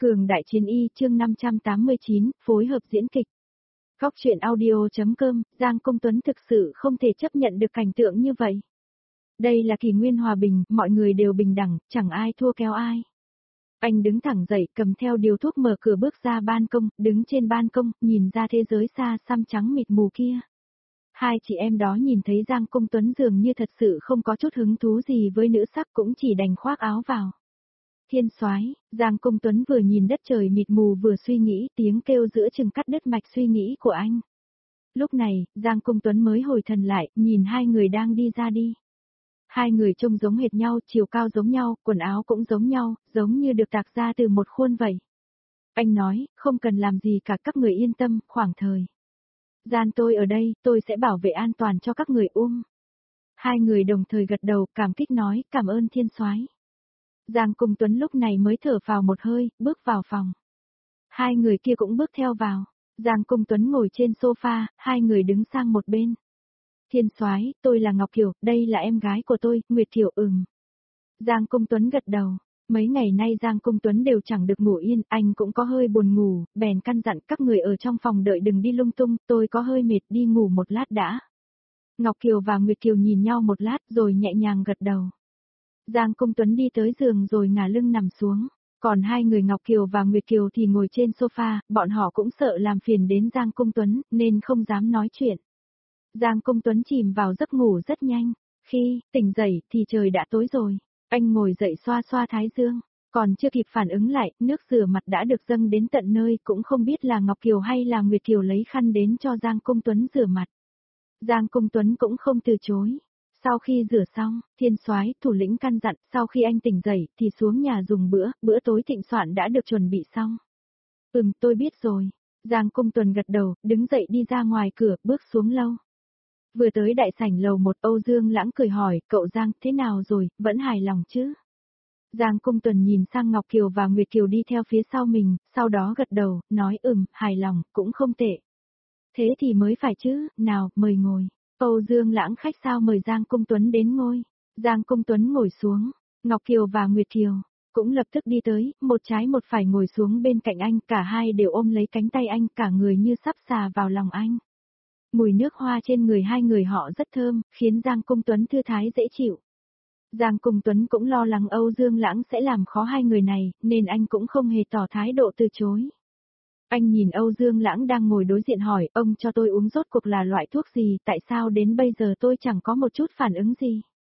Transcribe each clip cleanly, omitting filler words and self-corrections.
Cường Đại Chiến Y chương 589, phối hợp diễn kịch. Góc truyện audio.com, Giang Công Tuấn thực sự không thể chấp nhận được cảnh tượng như vậy. Đây là kỷ nguyên hòa bình, mọi người đều bình đẳng, chẳng ai thua kém ai. Anh đứng thẳng dậy, cầm theo điều thuốc mở cửa bước ra ban công, đứng trên ban công, nhìn ra thế giới xa xăm trắng mịt mù kia. Hai chị em đó nhìn thấy Giang Công Tuấn dường như thật sự không có chút hứng thú gì với nữ sắc, cũng chỉ đành khoác áo vào. Thiên soái, Giang Công Tuấn vừa nhìn đất trời mịt mù vừa suy nghĩ, tiếng kêu giữa chừng cắt đứt mạch suy nghĩ của anh. Lúc này, Giang Công Tuấn mới hồi thần lại, nhìn hai người đang đi ra đi. Hai người trông giống hệt nhau, chiều cao giống nhau, quần áo cũng giống nhau, giống như được tạc ra từ một khuôn vậy. Anh nói, không cần làm gì cả, các người yên tâm, khoảng thời gian tôi ở đây, tôi sẽ bảo vệ an toàn cho các người. Hai người đồng thời gật đầu, cảm kích nói, cảm ơn thiên soái. Giang Công Tuấn lúc này mới thở phào một hơi, bước vào phòng. Hai người kia cũng bước theo vào. Giang Công Tuấn ngồi trên sofa, hai người đứng sang một bên. Thiên soái, tôi là Ngọc Kiều, đây là em gái của tôi, Nguyệt Kiều. Giang Công Tuấn gật đầu. Mấy ngày nay Giang Công Tuấn đều chẳng được ngủ yên, anh cũng có hơi buồn ngủ, bèn căn dặn các người ở trong phòng đợi đừng đi lung tung, tôi có hơi mệt, đi ngủ một lát đã. Ngọc Kiều và Nguyệt Kiều nhìn nhau một lát rồi nhẹ nhàng gật đầu. Giang Công Tuấn đi tới giường rồi ngả lưng nằm xuống, còn hai người Ngọc Kiều và Nguyệt Kiều thì ngồi trên sofa, bọn họ cũng sợ làm phiền đến Giang Công Tuấn, nên không dám nói chuyện. Giang Công Tuấn chìm vào giấc ngủ rất nhanh, khi tỉnh dậy thì trời đã tối rồi, anh ngồi dậy xoa xoa thái dương, còn chưa kịp phản ứng lại, nước rửa mặt đã được dâng đến tận nơi, cũng không biết là Ngọc Kiều hay là Nguyệt Kiều lấy khăn đến cho Giang Công Tuấn rửa mặt. Giang Công Tuấn cũng không từ chối. Sau khi rửa xong, thiên soái, thủ lĩnh căn dặn, sau khi anh tỉnh dậy, thì xuống nhà dùng bữa tối thịnh soạn đã được chuẩn bị xong. Tôi biết rồi. Giang Công Tuấn gật đầu, đứng dậy đi ra ngoài cửa, bước xuống lâu. Vừa tới đại sảnh lầu 1, Âu Dương Lãng cười hỏi, cậu Giang, thế nào rồi, vẫn hài lòng chứ? Giang Công Tuấn nhìn sang Ngọc Kiều và Nguyệt Kiều đi theo phía sau mình, sau đó gật đầu, nói hài lòng, cũng không tệ. Thế thì mới phải chứ, nào, mời ngồi. Âu Dương Lãng khách sao mời Giang Công Tuấn đến ngôi. Giang Công Tuấn ngồi xuống, Ngọc Kiều và Nguyệt Kiều cũng lập tức đi tới, một trái một phải ngồi xuống bên cạnh anh, cả hai đều ôm lấy cánh tay anh, cả người như sắp xà vào lòng anh. Mùi nước hoa trên người hai người họ rất thơm, khiến Giang Công Tuấn thư thái dễ chịu. Giang Công Tuấn cũng lo lắng Âu Dương Lãng sẽ làm khó hai người này, nên anh cũng không hề tỏ thái độ từ chối. Anh nhìn Âu Dương Lãng đang ngồi đối diện hỏi, ông cho tôi uống rốt cuộc là loại thuốc gì, tại sao đến bây giờ tôi chẳng có một chút phản ứng gì?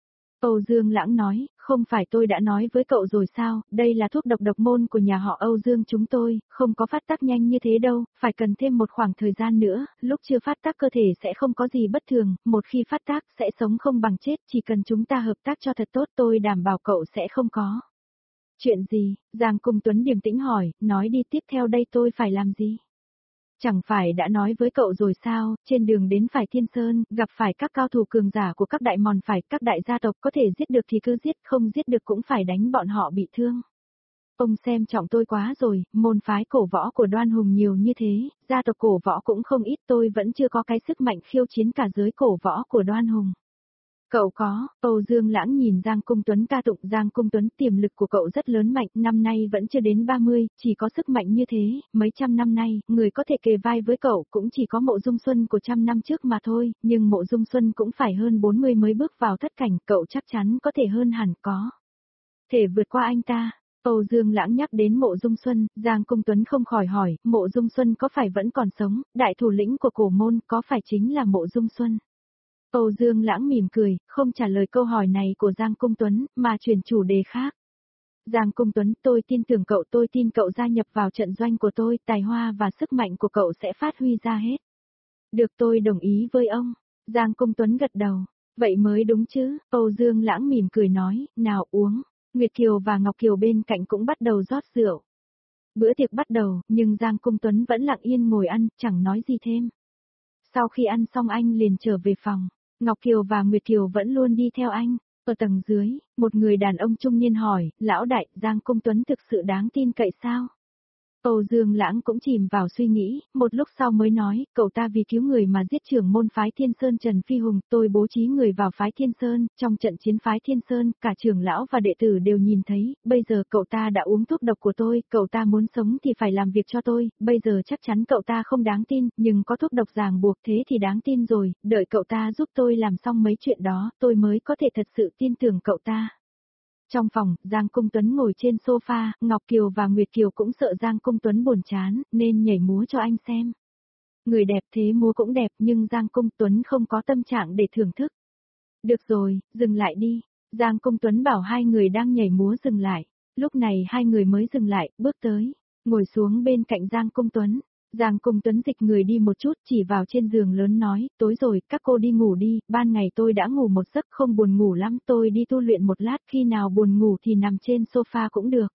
Âu Dương Lãng nói, không phải tôi đã nói với cậu rồi sao, đây là thuốc độc môn của nhà họ Âu Dương chúng tôi, không có phát tác nhanh như thế đâu, phải cần thêm một khoảng thời gian nữa, lúc chưa phát tác cơ thể sẽ không có gì bất thường, một khi phát tác sẽ sống không bằng chết, chỉ cần chúng ta hợp tác cho thật tốt tôi đảm bảo cậu sẽ không có. Chuyện gì? Giang Công Tuấn điềm tĩnh hỏi, nói đi, tiếp theo đây tôi phải làm gì? Chẳng phải đã nói với cậu rồi sao, trên đường đến phải Thiên Sơn, gặp phải các cao thủ cường giả của các đại mòn phải, các đại gia tộc có thể giết được thì cứ giết, không giết được cũng phải đánh bọn họ bị thương. Ông xem trọng tôi quá rồi, môn phái cổ võ của Đoan Hùng nhiều như thế, gia tộc cổ võ cũng không ít, tôi vẫn chưa có cái sức mạnh khiêu chiến cả giới cổ võ của Đoan Hùng. Cậu có, Âu Dương Lãng nhìn Giang Công Tuấn ca tụng, Giang Công Tuấn tiềm lực của cậu rất lớn mạnh, năm nay vẫn chưa đến 30, chỉ có sức mạnh như thế, mấy trăm năm nay, người có thể kề vai với cậu cũng chỉ có Mộ Dung Xuân của trăm năm trước mà thôi, nhưng Mộ Dung Xuân cũng phải hơn 40 mới bước vào thất cảnh, cậu chắc chắn có thể hơn hẳn, có thể vượt qua anh ta. Âu Dương Lãng nhắc đến Mộ Dung Xuân, Giang Công Tuấn không khỏi hỏi, Mộ Dung Xuân có phải vẫn còn sống, đại thủ lĩnh của cổ môn có phải chính là Mộ Dung Xuân? Âu Dương Lãng mỉm cười, không trả lời câu hỏi này của Giang Công Tuấn, mà chuyển chủ đề khác. Giang Công Tuấn, tôi tin tưởng cậu, tôi tin cậu gia nhập vào trận doanh của tôi, tài hoa và sức mạnh của cậu sẽ phát huy ra hết. Được, tôi đồng ý với ông. Giang Công Tuấn gật đầu. Vậy mới đúng chứ, Âu Dương Lãng mỉm cười nói, nào uống. Nguyệt Kiều và Ngọc Kiều bên cạnh cũng bắt đầu rót rượu. Bữa tiệc bắt đầu, nhưng Giang Công Tuấn vẫn lặng yên ngồi ăn, chẳng nói gì thêm. Sau khi ăn xong anh liền trở về phòng. Ngọc Kiều và Nguyệt Kiều vẫn luôn đi theo anh. Ở tầng dưới, một người đàn ông trung niên hỏi, lão đại, Giang Công Tuấn thực sự đáng tin cậy sao? Âu Dương Lãng cũng chìm vào suy nghĩ, một lúc sau mới nói, cậu ta vì cứu người mà giết trưởng môn phái Thiên Sơn Trần Phi Hùng, tôi bố trí người vào phái Thiên Sơn, trong trận chiến phái Thiên Sơn, cả trưởng lão và đệ tử đều nhìn thấy, bây giờ cậu ta đã uống thuốc độc của tôi, cậu ta muốn sống thì phải làm việc cho tôi, bây giờ chắc chắn cậu ta không đáng tin, nhưng có thuốc độc ràng buộc thế thì đáng tin rồi, đợi cậu ta giúp tôi làm xong mấy chuyện đó, tôi mới có thể thật sự tin tưởng cậu ta. Trong phòng, Giang Cung Tuấn ngồi trên sofa, Ngọc Kiều và Nguyệt Kiều cũng sợ Giang Cung Tuấn buồn chán, nên nhảy múa cho anh xem. Người đẹp thế múa cũng đẹp nhưng Giang Cung Tuấn không có tâm trạng để thưởng thức. Được rồi, dừng lại đi. Giang Cung Tuấn bảo hai người đang nhảy múa dừng lại. Lúc này hai người mới dừng lại, bước tới, ngồi xuống bên cạnh Giang Cung Tuấn. Giang Cung Tuấn dịch người đi một chút chỉ vào trên giường lớn nói, tối rồi, các cô đi ngủ đi, ban ngày tôi đã ngủ một giấc không buồn ngủ lắm, tôi đi tu luyện một lát, khi nào buồn ngủ thì nằm trên sofa cũng được.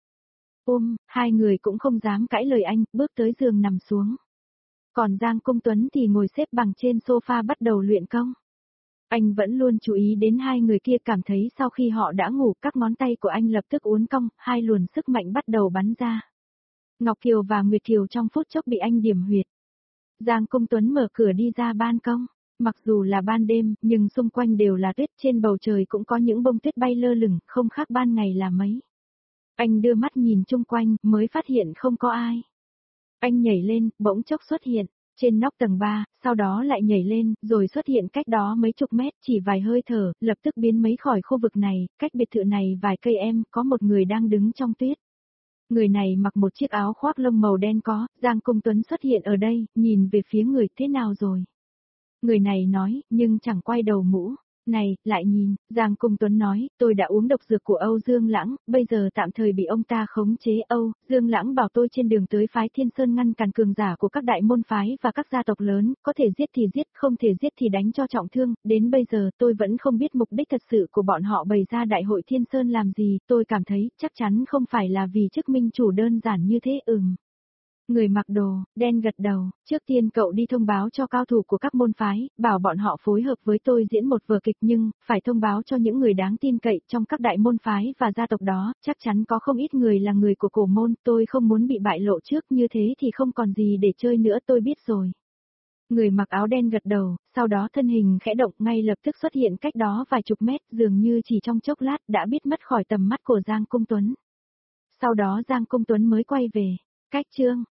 Hai người cũng không dám cãi lời anh, bước tới giường nằm xuống. Còn Giang Cung Tuấn thì ngồi xếp bằng trên sofa bắt đầu luyện công. Anh vẫn luôn chú ý đến hai người kia, cảm thấy sau khi họ đã ngủ các ngón tay của anh lập tức uốn cong, hai luồng sức mạnh bắt đầu bắn ra. Ngọc Kiều và Nguyệt Kiều trong phút chốc bị anh điểm huyệt. Giang Cung Tuấn mở cửa đi ra ban công. Mặc dù là ban đêm, nhưng xung quanh đều là tuyết, trên bầu trời cũng có những bông tuyết bay lơ lửng, không khác ban ngày là mấy. Anh đưa mắt nhìn chung quanh, mới phát hiện không có ai. Anh nhảy lên, bỗng chốc xuất hiện, trên nóc tầng 3, sau đó lại nhảy lên, rồi xuất hiện cách đó mấy chục mét, chỉ vài hơi thở, lập tức biến mấy khỏi khu vực này, cách biệt thự này vài cây em, có một người đang đứng trong tuyết. Người này mặc một chiếc áo khoác lông màu đen có, Giang Cung Tuấn xuất hiện ở đây, nhìn về phía người, thế nào rồi? Người này nói, nhưng chẳng quay đầu mũ. Này, lại nhìn, Giang Cung Tuấn nói, tôi đã uống độc dược của Âu Dương Lãng, bây giờ tạm thời bị ông ta khống chế. Âu Dương Lãng bảo tôi trên đường tới phái Thiên Sơn ngăn cản cường giả của các đại môn phái và các gia tộc lớn, có thể giết thì giết, không thể giết thì đánh cho trọng thương, đến bây giờ tôi vẫn không biết mục đích thật sự của bọn họ bày ra đại hội Thiên Sơn làm gì, tôi cảm thấy chắc chắn không phải là vì chức minh chủ đơn giản như thế. Người mặc đồ đen gật đầu, trước tiên cậu đi thông báo cho cao thủ của các môn phái, bảo bọn họ phối hợp với tôi diễn một vở kịch, nhưng phải thông báo cho những người đáng tin cậy trong các đại môn phái và gia tộc đó, chắc chắn có không ít người là người của cổ môn, tôi không muốn bị bại lộ trước, như thế thì không còn gì để chơi nữa, tôi biết rồi. Người mặc áo đen gật đầu, sau đó thân hình khẽ động, ngay lập tức xuất hiện cách đó vài chục mét, dường như chỉ trong chốc lát đã biết mất khỏi tầm mắt của Giang Cung Tuấn. Sau đó Giang Cung Tuấn mới quay về. Cách chương